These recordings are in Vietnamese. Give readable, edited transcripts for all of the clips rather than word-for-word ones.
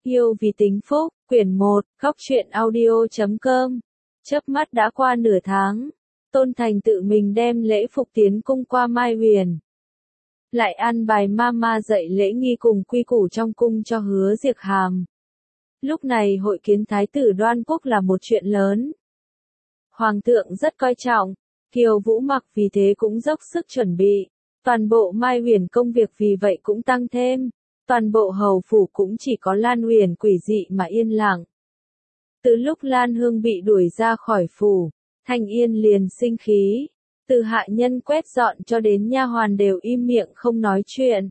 Yêu vì tính phúc, quyển 1, Góc truyện audio.com. Chớp mắt đã qua nửa tháng, Tôn Thành tự mình đem lễ phục tiến cung qua Mai Huyền. Lại an bài mama dạy lễ nghi cùng quy củ trong cung cho Hứa Diệp Hàm. Lúc này hội kiến Thái tử Đoan Quốc là một chuyện lớn. Hoàng thượng rất coi trọng, Kiều Vũ Mặc vì thế cũng dốc sức chuẩn bị. Toàn bộ Mai Huyền công việc vì vậy cũng tăng thêm. Toàn bộ hầu phủ cũng chỉ có Lan Huyền quỷ dị mà yên lặng. Từ lúc Lan Hương bị đuổi ra khỏi phủ, Thanh Yên liền sinh khí. Từ hạ nhân quét dọn cho đến nha hoàn đều im miệng không nói chuyện.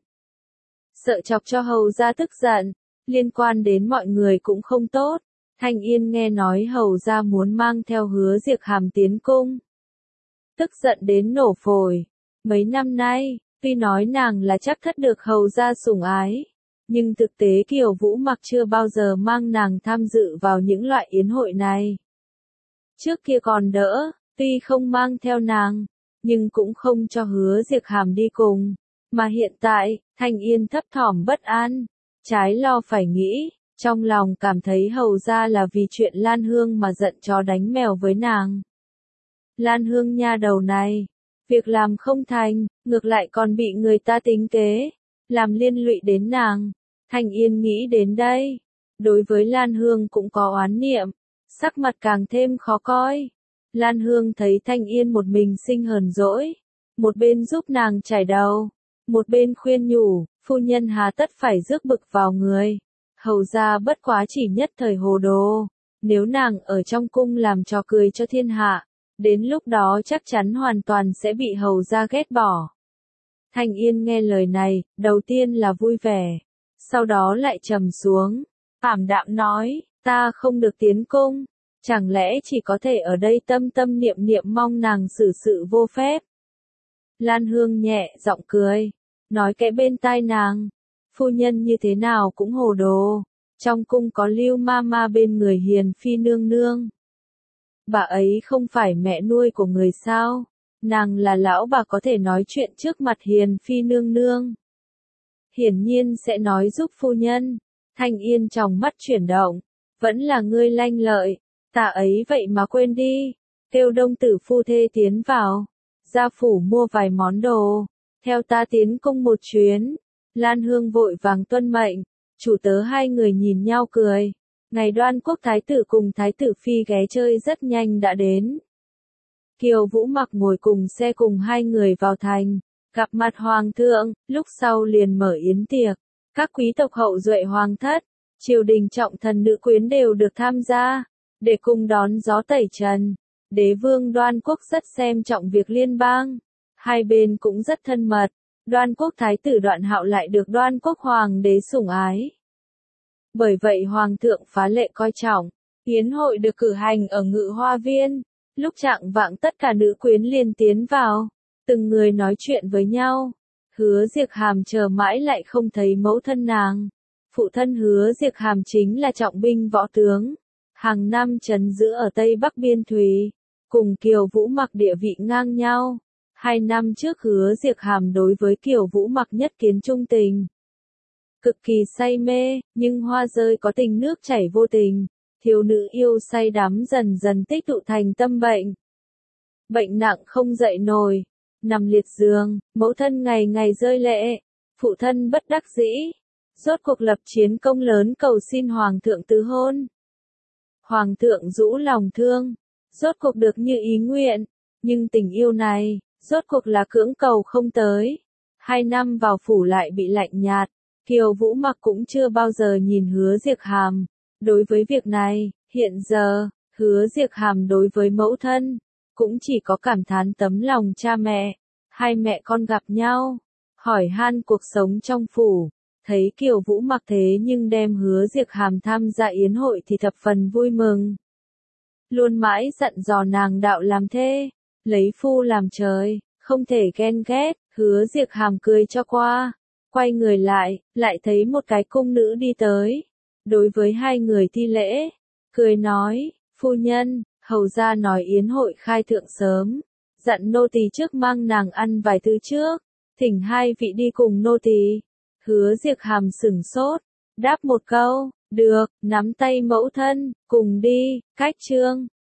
Sợ chọc cho hầu gia tức giận, liên quan đến mọi người cũng không tốt. Thanh Yên nghe nói hầu gia muốn mang theo Hứa Diệp Hàm tiến cung. Tức giận đến nổ phổi. Mấy năm nay, tuy nói nàng là chắc thất được hầu gia sủng ái, nhưng thực tế Kiều Vũ Mặc chưa bao giờ mang nàng tham dự vào những loại yến hội này. Trước kia còn đỡ, tuy không mang theo nàng, nhưng cũng không cho Hứa Diệp Hàm đi cùng. Mà hiện tại, Thanh Yên thấp thỏm bất an, trái lo phải nghĩ, trong lòng cảm thấy hầu gia là vì chuyện Lan Hương mà giận chó đánh mèo với nàng. Lan Hương nha đầu này, việc làm không thành, ngược lại còn bị người ta tính kế, làm liên lụy đến nàng. Thanh Yên nghĩ đến đây, đối với Lan Hương cũng có oán niệm, sắc mặt càng thêm khó coi. Lan Hương thấy Thanh Yên một mình sinh hờn dỗi, một bên giúp nàng chải đầu, một bên khuyên nhủ, phu nhân hà tất phải rước bực vào người. Hầu gia bất quá chỉ nhất thời hồ đồ, nếu nàng ở trong cung làm trò cười cho thiên hạ, đến lúc đó chắc chắn hoàn toàn sẽ bị hầu gia ghét bỏ. Thanh Yên nghe lời này, đầu tiên là vui vẻ, sau đó lại trầm xuống, ảm đạm nói, ta không được tiến cung, chẳng lẽ chỉ có thể ở đây tâm tâm niệm niệm mong nàng xử sự vô phép. Lan Hương nhẹ giọng cười, nói kẽ bên tai nàng, phu nhân như thế nào cũng hồ đồ, trong cung có Lưu Mama bên người Hiền Phi nương nương. Bà ấy không phải mẹ nuôi của người sao, nàng là lão bà có thể nói chuyện trước mặt Hiền Phi nương nương. Hiển nhiên sẽ nói giúp phu nhân. Thanh Yên trong mắt chuyển động, vẫn là ngươi lanh lợi, ta ấy vậy mà quên đi, kêu Đông tử phu thê tiến vào, gia phủ mua vài món đồ, theo ta tiến cung một chuyến. Lan Hương vội vàng tuân mệnh, chủ tớ hai người nhìn nhau cười. Ngày Đoan Quốc thái tử cùng thái tử phi ghé chơi rất nhanh đã đến. Kiều Vũ Mặc ngồi cùng xe cùng hai người vào thành, gặp mặt hoàng thượng, lúc sau liền mở yến tiệc. Các quý tộc hậu duệ hoàng thất, triều đình trọng thần nữ quyến đều được tham gia, để cùng đón gió tẩy trần. Đế vương Đoan Quốc rất xem trọng việc liên bang, hai bên cũng rất thân mật. Đoan Quốc thái tử Đoạn Hạo lại được Đoan Quốc hoàng đế sủng ái. Bởi vậy hoàng thượng phá lệ coi trọng, yến hội được cử hành ở Ngự Hoa Viên. Lúc chạng vạng tất cả nữ quyến liền tiến vào, từng người nói chuyện với nhau. Hứa Diệp Hàm chờ mãi lại không thấy mẫu thân nàng. Phụ thân Hứa Diệp Hàm chính là trọng binh võ tướng, hàng năm trấn giữ ở Tây Bắc Biên Thùy, cùng Kiều Vũ Mặc địa vị ngang nhau. 2 năm trước Hứa Diệp Hàm đối với Kiều Vũ Mặc nhất kiến trung tình, cực kỳ say mê, nhưng hoa rơi có tình nước chảy vô tình, thiếu nữ yêu say đắm dần dần tích tụ thành tâm bệnh. Bệnh nặng không dậy nổi, nằm liệt giường, mẫu thân ngày ngày rơi lệ, phụ thân bất đắc dĩ, rốt cuộc lập chiến công lớn cầu xin hoàng thượng tứ hôn. Hoàng thượng rũ lòng thương, rốt cuộc được như ý nguyện, nhưng tình yêu này, rốt cuộc là cưỡng cầu không tới. 2 năm vào phủ lại bị lạnh nhạt, Kiều Vũ Mặc cũng chưa bao giờ nhìn Hứa Diệp Hàm. Đối với việc này, hiện giờ, Hứa Diệp Hàm đối với mẫu thân, cũng chỉ có cảm thán tấm lòng cha mẹ. Hai mẹ con gặp nhau, hỏi han cuộc sống trong phủ, thấy Kiều Vũ Mặc thế nhưng đem Hứa Diệp Hàm tham gia yến hội thì thập phần vui mừng. Luôn mãi dặn dò nàng đạo làm thê, lấy phu làm trời, không thể ghen ghét. Hứa Diệp Hàm cười cho qua, quay người lại thấy một cái cung nữ đi tới. Đối với hai người thi lễ, cười nói, phu nhân, hầu gia nói yến hội khai thượng sớm, dặn nô tỳ trước mang nàng ăn vài thứ trước, thỉnh hai vị đi cùng nô tỳ. Hứa Diệp Hàm sửng sốt, đáp một câu, Được, nắm tay mẫu thân, cùng đi, cách chương.